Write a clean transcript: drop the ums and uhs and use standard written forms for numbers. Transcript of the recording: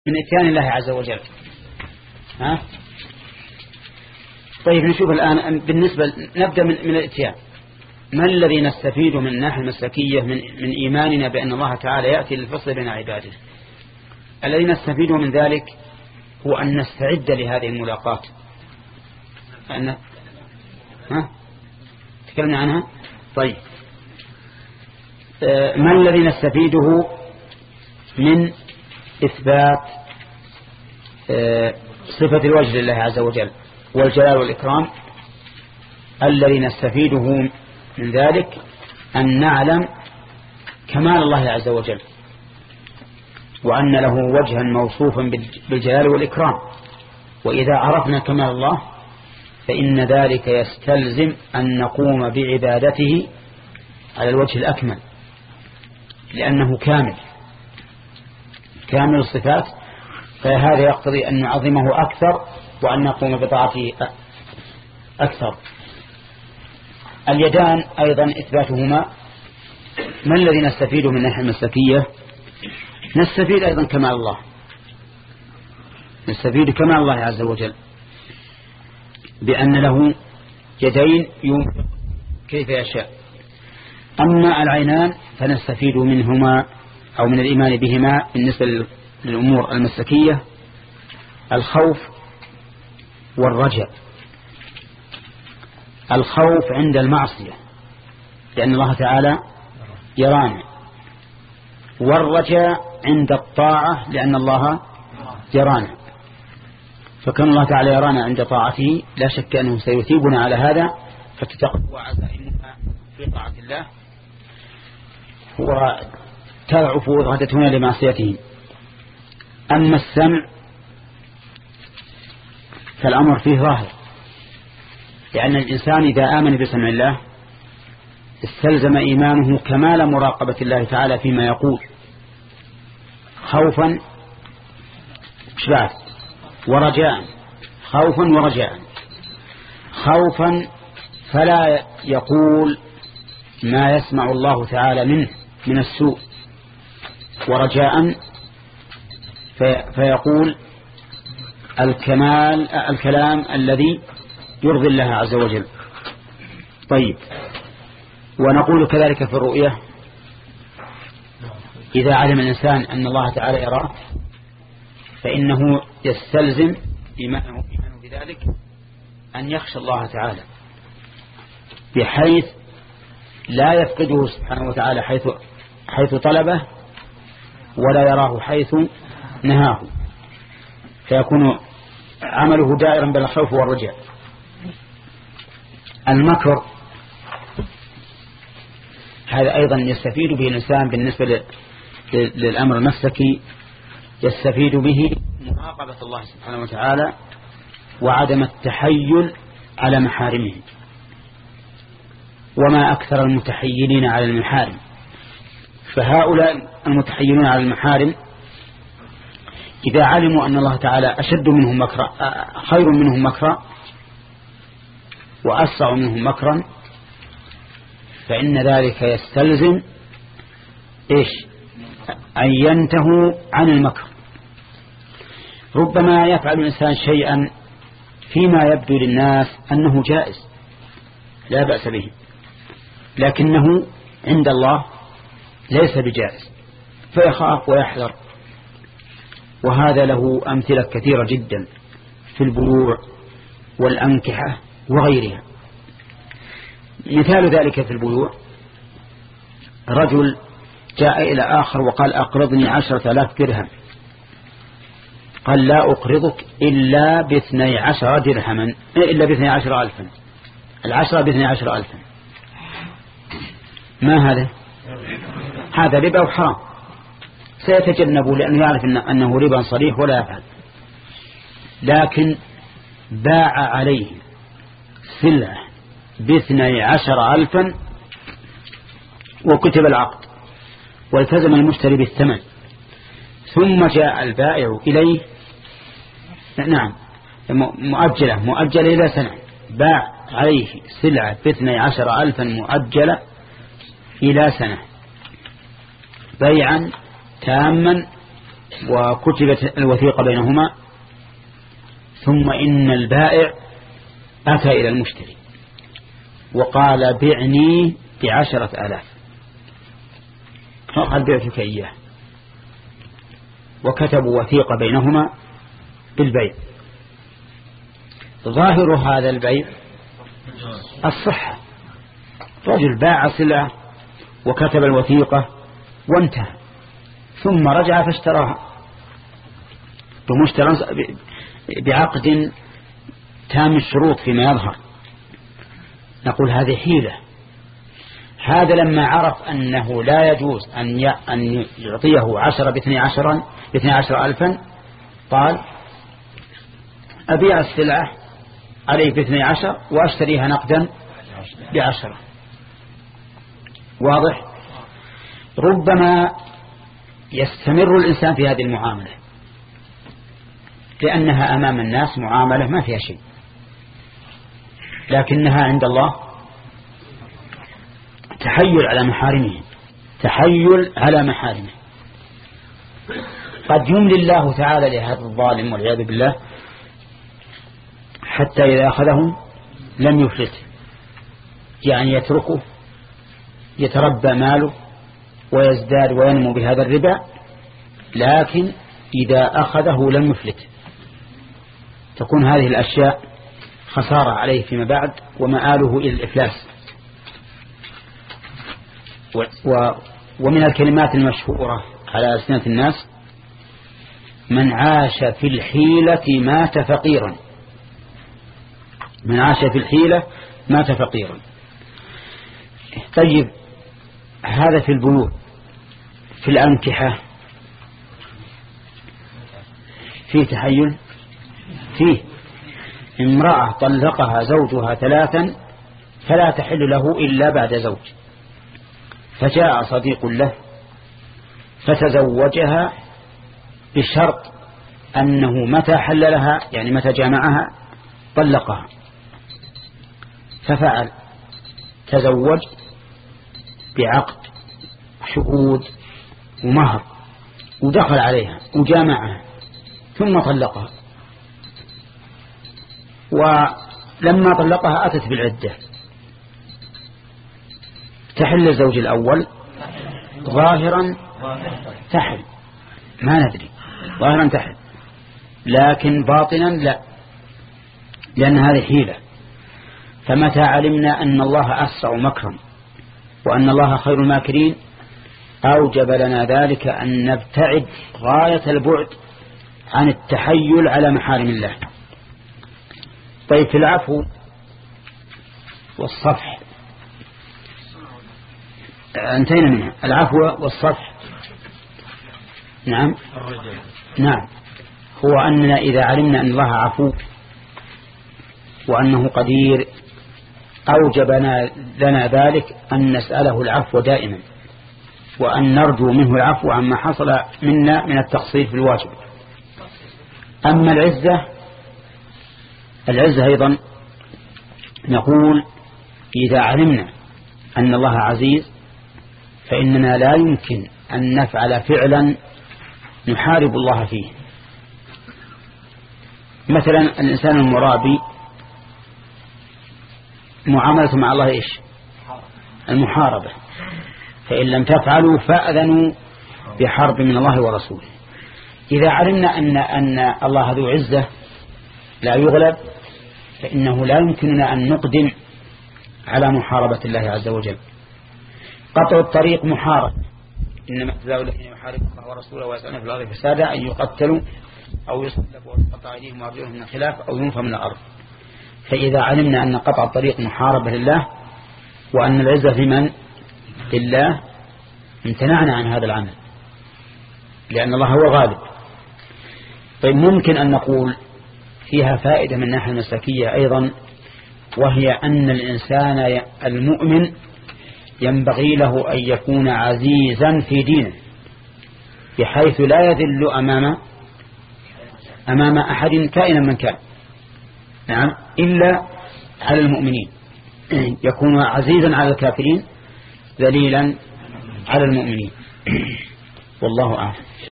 من إتيان الله عز وجل. ها؟ طيب نشوف الآن بالنسبة نبدأ من الإتيان. ما الذي نستفيد من الناحية المسلكية من إيماننا بأن الله تعالى يأتي للفصل بين عباده؟ الذي نستفيد من ذلك هو أن نستعد لهذه الملاقات. تكلمنا عنها. طيب ما الذي نستفيده من إثبات صفة الوجه لله عز وجل والجلال والإكرام؟ الذي نستفيده من ذلك أن نعلم كمال الله عز وجل، وأن له وجها موصوفا بالجلال والإكرام. وإذا عرفنا كمال الله فإن ذلك يستلزم أن نقوم بعبادته على الوجه الأكمل، لأنه كامل الصفات، فهذا يقتضي أن نعظمه أكثر وأن نقوم بطاعته أكثر. اليدان أيضا إثباتهما. ما الذي نستفيد من الناحية المسلكية؟ نستفيد أيضا كمال الله، نستفيد كمال الله عز وجل بأن له يدين ينفق كيف يشاء. أما العينان فنستفيد منهما أو من الإيمان بهما بالنسبة للأمور المسلكية الخوف والرجاء. الخوف عند المعصية لأن الله تعالى يرانا، والرجاء عند الطاعة لأن الله يرانا. فكان الله تعالى يرانا عند طاعته لا شك أنه سيثيبنا على هذا، فتتقوى عزائمنا في طاعة الله وتضعف إرادتنا لمعصيته. أما السمع فالأمر فيه ظاهر، لأن الإنسان إذا آمن بسمع الله استلزم إيمانه كمال مراقبة الله تعالى فيما يقول، خوفا ورجاء. خوفا ورجاء. خوفا فلا يقول ما يسمع الله تعالى منه من السوء، ورجاء فيقول الكلام الذي يرضي الله عز وجل. طيب، ونقول كذلك في الرؤية. إذا علم الإنسان أن الله تعالى يراه فإنه يستلزم إيمانه بذلك أن يخشى الله تعالى بحيث لا يفقده سبحانه وتعالى حيث طلبه، ولا يراه حيث نهاه، فيكون عمله دائرا بين الخوف والرجاء. المكر هذا أيضا يستفيد به الإنسان بالنسبة للأمر المسلكي، يستفيد به مراقبة الله سبحانه وتعالى وعدم التحيل على محارمه. وما أكثر المتحيلين على المحارم، فهؤلاء المتحيلون على المحارم إذا علموا أن الله تعالى أشد منهم مكرا، خير منهم مكرا وأسرع منهم مكرا، فإن ذلك يستلزم أن ينتهوا عن المكر. ربما يفعل الإنسان شيئا فيما يبدو للناس أنه جائز لا بأس به، لكنه عند الله ليس بجائز، فيخاف ويحذر. وهذا له أمثلة كثيرة جدا في البيوع والأنكحة وغيرها. مثال ذلك في البيوع، رجل جاء إلى آخر وقال أقرضني 10,000 درهم، قال لا أقرضك إلا ب12 درهما، إلا ب12 ألفا، 10 ب12 ألفا. ما هذا؟ هذا ربا وحرام، سيتجنبه لأنه يعرف أنه ربا صريح ولا يفعل. لكن باع عليه سلعة ب12 ألفا وكتب العقد والتزم المشتري بالثمن، ثم جاء البائع إليه مؤجلة إلى سنة، باع عليه سلعة ب12 ألفا مؤجلة إلى سنة بيعا تاما وكتبت الوثيقة بينهما، ثم إن البائع أتى إلى المشتري وقال بعني ب10,000، فقال بعتك إياه، وكتبوا وثيقة بينهما بالبيع. ظاهر هذا البيع الصحة، رجل باع سلعة وكتب الوثيقة وانتهى، ثم رجع فاشتراها بعقد تام الشروط فيما يظهر، نقول هذه حيلة. هذا لما عرف أنه لا يجوز أن يعطيه 10 ب12,000 قال أبيع السلعة عليه ب12 وأشتريها نقدا ب10. واضح؟ ربما يستمر الإنسان في هذه المعاملة لأنها أمام الناس معاملة ما فيها شيء، لكنها عند الله تحيل على محارمه، تحيل على محارمه. قد يملي الله تعالى لهذا الظالم والعياذ بالله حتى إذا أخذه لم يفلت، يعني يتركه يتربى ماله ويزداد وينمو بهذا الربا، لكن إذا أخذه لم يفلت، تكون هذه الأشياء خسارة عليه فيما بعد ومآله إلى الإفلاس. ومن الكلمات المشهورة على ألسنة الناس: من عاش في الحيلة مات فقيرا. من عاش في الحيلة مات فقيرا. طيب، هذا في البيوع. في الأنكحة في تحيل؟ فيه. امرأة طلقها زوجها 3 فلا تحل له إلا بعد زوج، فجاء صديق له فتزوجها بشرط أنه متى حل لها، يعني متى جامعها طلقها، ففعل، تزوج بعقد شهود ومهر ودخل عليها وجامعها ثم طلقها، ولما طلقها أتت بالعدة، تحل الزوج الأول ظاهرا تحل، ما ندري، ظاهرا تحل، لكن باطنا لا، لأن هذه حيلة. فمتى علمنا أن الله أسرع مكرا وأن الله خير الماكرين أوجب لنا ذلك أن نبتعد غاية البعد عن التحيل على محارم الله. طيب، في العفو والصفح انتهينا منها. العفو والصفح، نعم هو أننا إذا علمنا أن الله عفو وأنه قدير أوجب لنا ذلك أن نسأله العفو دائما، وأن نرجو منه العفو عما حصل منا من التقصير في الواجب. أما العزة أيضا نقول إذا علمنا أن الله عزيز فإننا لا يمكن أن نفعل فعلا نحارب الله فيه. مثلا الإنسان المرابي معاملة مع الله إيش؟ المحاربة. فإن لم تفعلوا فأذنوا بحرب من الله ورسوله. إذا علمنا أن الله ذو عزة لا يغلب فإنه لا يمكننا أن نقدم على محاربة الله عز وجل. قطع الطريق محارب، إنما جزاء الذين يحاربون الله ورسوله ويسعون في الأرض فسادا أن يقتلوا أو يصلبوا أو تقطع أيديهم وأرجلهم من خلاف أو ينفوا من الأرض. فإذا علمنا أن قطع الطريق محاربة لله وأن العزة في من؟ لله، امتنعنا عن هذا العمل لأن الله هو غالب. طيب، ممكن أن نقول فيها فائدة من الناحية المسلكية أيضا، وهي أن الإنسان المؤمن ينبغي له أن يكون عزيزا في دينه بحيث لا يذل أمام أحد كائنا من كان، نعم، إلا على المؤمنين. يكون عزيزا على الكافرين ذليلا على المؤمنين. والله أعلم.